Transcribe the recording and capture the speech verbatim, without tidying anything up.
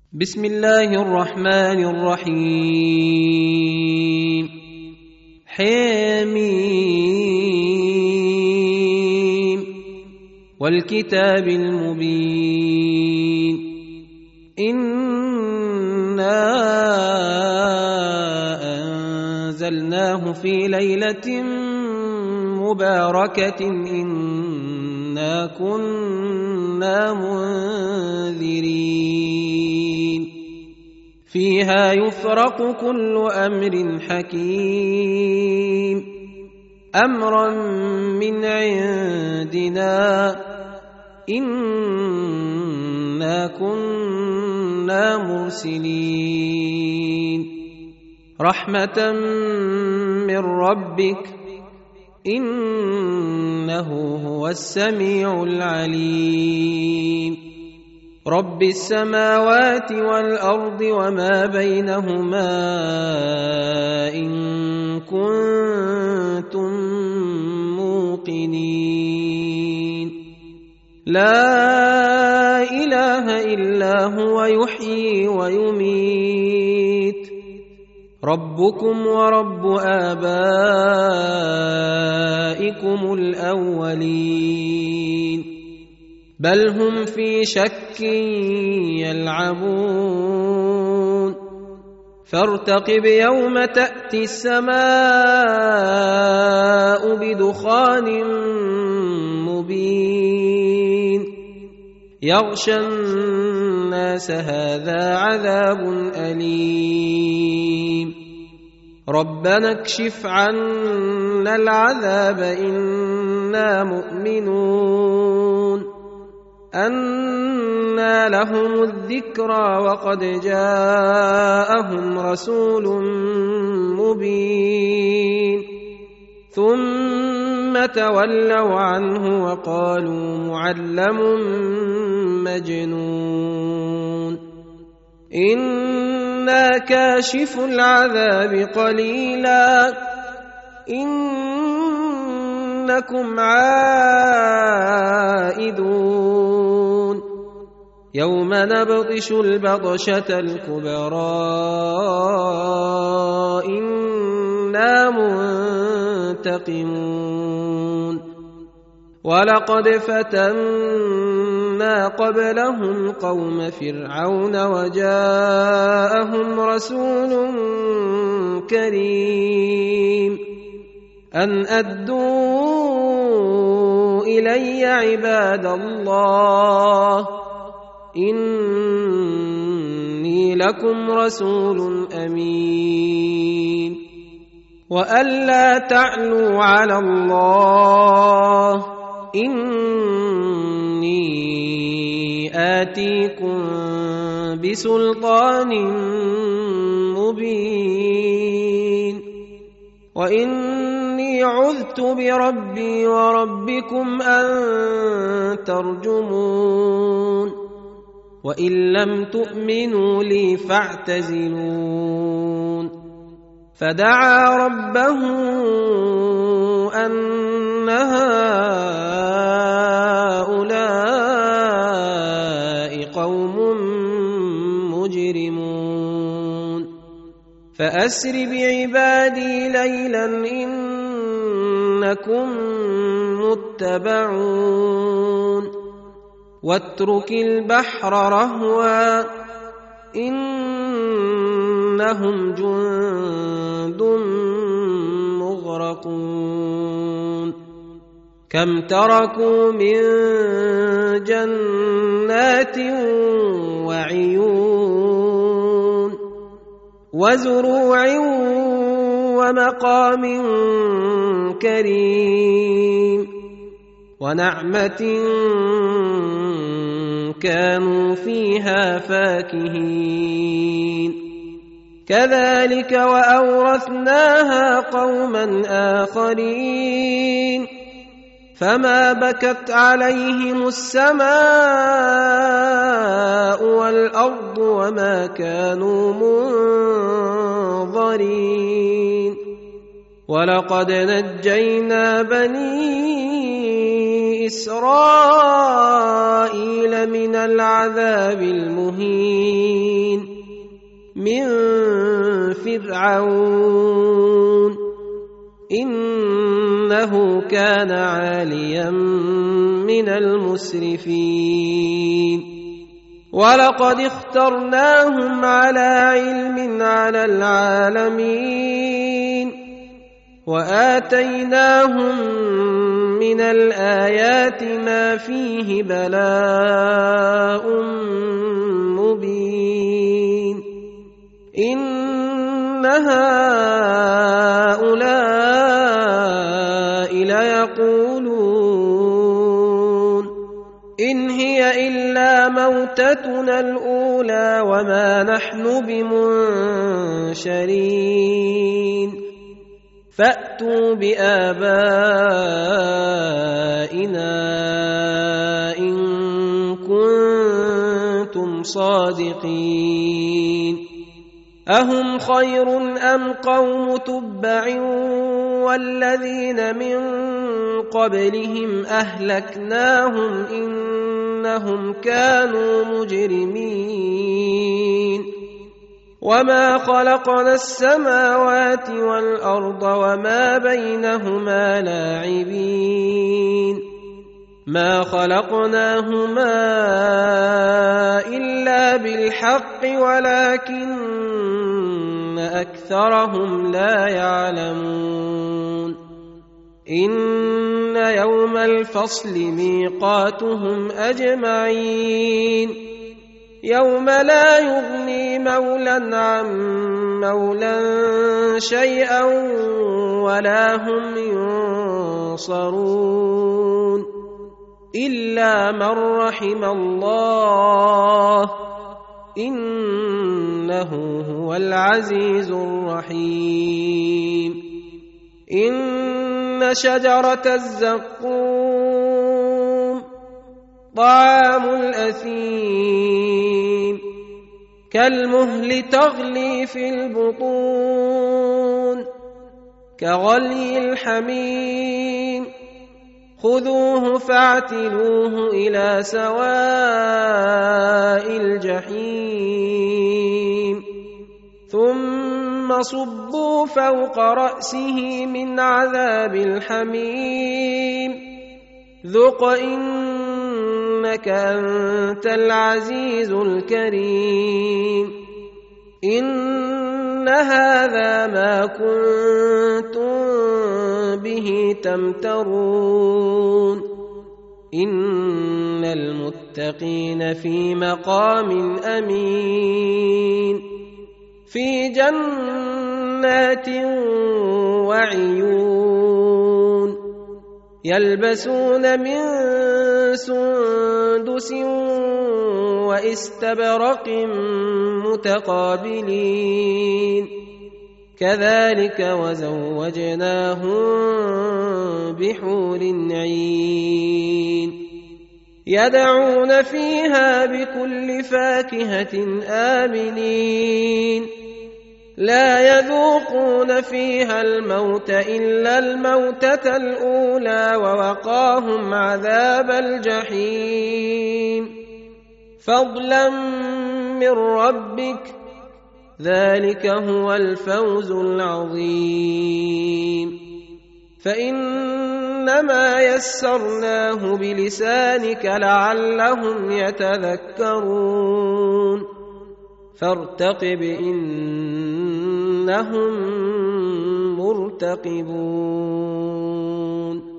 بسم الله الرحمن الرحيم. حميم والكتاب المبين. إنا أنزلناه في ليلة مباركة إنا كنا منذرين فيها يفرق كل أمر حكيم أمرا من عندنا إنا كنا مرسلين رحمة من ربك إنه هو السميع العليم رب السماوات والأرض وما بينهما إن كنتم موقنين لا إله إلا هو يحيي ويميت ربكم ورب آبائكم الأولين بل هم في شك يلعبون فارتقب يوم تأتي السماء بدخان مبين يغشى الناس هذا عذاب أليم ربنا اكشف عنا العذاب إنا مؤمنون أنى لهم الذكرى وقد جاءهم رسول مبين ثم تولوا عنه وقالوا معلم مجنون إنا كاشف العذاب قليلا إنكم عائدون يوم نبطش البطشة الكبرى إنا منتقمون ولقد فتنا قبلهم قوم فرعون وجاءهم رسول كريم أن أدوا إلي عباد الله إني لكم رسول أمين وألا تعلوا على الله إني آتيكم بسلطان مبين وإني عذت بربي وربكم أن ترجمون وإن لم تؤمنوا لي فاعتزلون فدعا ربه أن هؤلاء قوم مجرمون فأسر بعبادي ليلا إنكم متبعون واترك البحر رهوا إنهم جند مغرقون كم تركوا من جنات وعيون وزروع ومقام كريم ونعمة كانوا فيها فاكهين كذلك وأورثناها قوما آخرين فما بكت عليهم السماء والأرض وما كانوا منظرين ولقد نجينا بني إسرائيل من العذاب المهين من فرعون إنه كان عاليا من المسرفين ولقد اخترناهم على علم على العالمين وآتيناهم من الآيات ما فيه بلاء مبين إن هؤلاء ليقولون إن هي إلا موتتنا الأولى وما نحن بمنشرين فأتوا بآبائنا إن كنتم صادقين أهم خير أم قوم تبع والذين من قبلهم أهلكناهم إنهم كانوا مجرمين وما خلقنا السماوات والأرض وما بينهما لاعبين ما خلقناهما إلا بالحق ولكن أكثرهم لا يعلمون إن يوم الفصل ميقاتهم أجمعين يوم لا يغني مولى عن مولى شيئا ولا هم ينصرون إلا من رحم الله إنه هو العزيز الرحيم إن شجرة الزقوم طعام الأثيم كالمهل تغلي في البطون كغلي الحميم خذوه فاعتلوه إلى سواء الجحيم ثم صبوا فوق رأسه من عذاب الحميم ذق إنك أنت العزيز الكريم إن هذا ما كنتم به تمترون إن المتقين في مقام أمين في جنات وعيون يلبسون من سندس واستبرق متقابلين كذلك وزوجناهم بحور عين يدعون فيها بكل فاكهة آمنين لا يذوقون فيها الموت إلا الموتة الأولى ووقاهم عذاب الجحيم فضلا من ربك ذلك هو الفوز العظيم فإنما يسرناه بلسانك لعلهم يتذكرون فارتقب إنهم مرتقبون